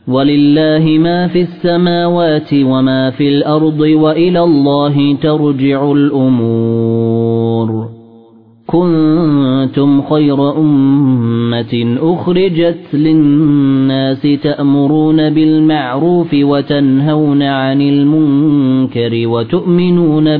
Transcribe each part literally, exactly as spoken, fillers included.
ولله ما في السماوات وما في الأرض وإلى الله ترجع الأمور كنتم خير أمة أخرجت للناس تأمرون بالمعروف وتنهون عن المنكر وتؤمنون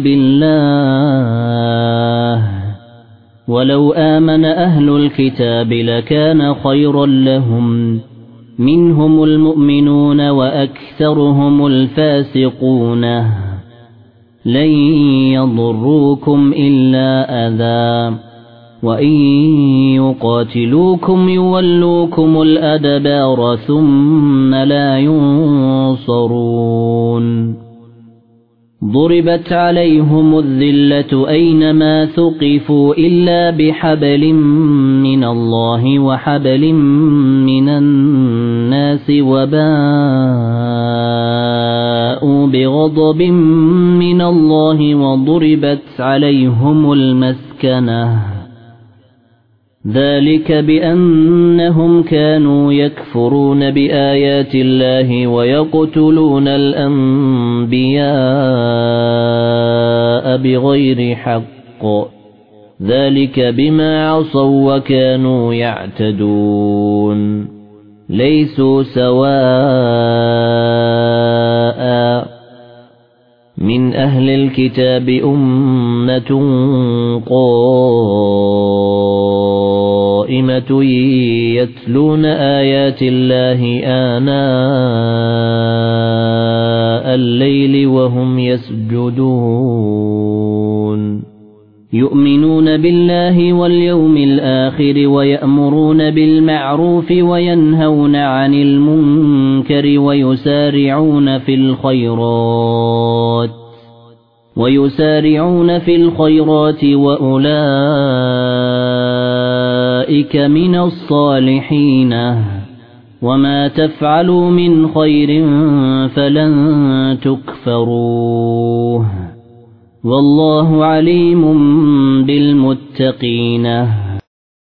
بالله ولو آمن أهل الكتاب لكان خيرا لهم منهم المؤمنون وأكثرهم الفاسقون لن يضروكم إلا أذى وإن يقاتلوكم يولوكم الأدبار ثم لا ينصرون ضربت عليهم الذلة أينما ثقفوا إلا بحبل من الله وحبل من الناس وباءوا بغضب من الله وضربت عليهم المسكنة ذلك بأنهم كانوا يكفرون بآيات الله ويقتلون الأنبياء بغير حق ذلك بما عصوا وكانوا يعتدون ليسوا سواء من أهل الكتاب أمة قائمة يتلون آيات الله آناء الليل وهم يسجدون يؤمنون بالله واليوم الآخر ويأمرون بالمعروف وينهون عن المنكر ويسارعون في الخيرات ويسارعون في الخيرات وأولئك من الصالحين وما تفعلوا من خير فلن تكفروه والله عليم بالمتقين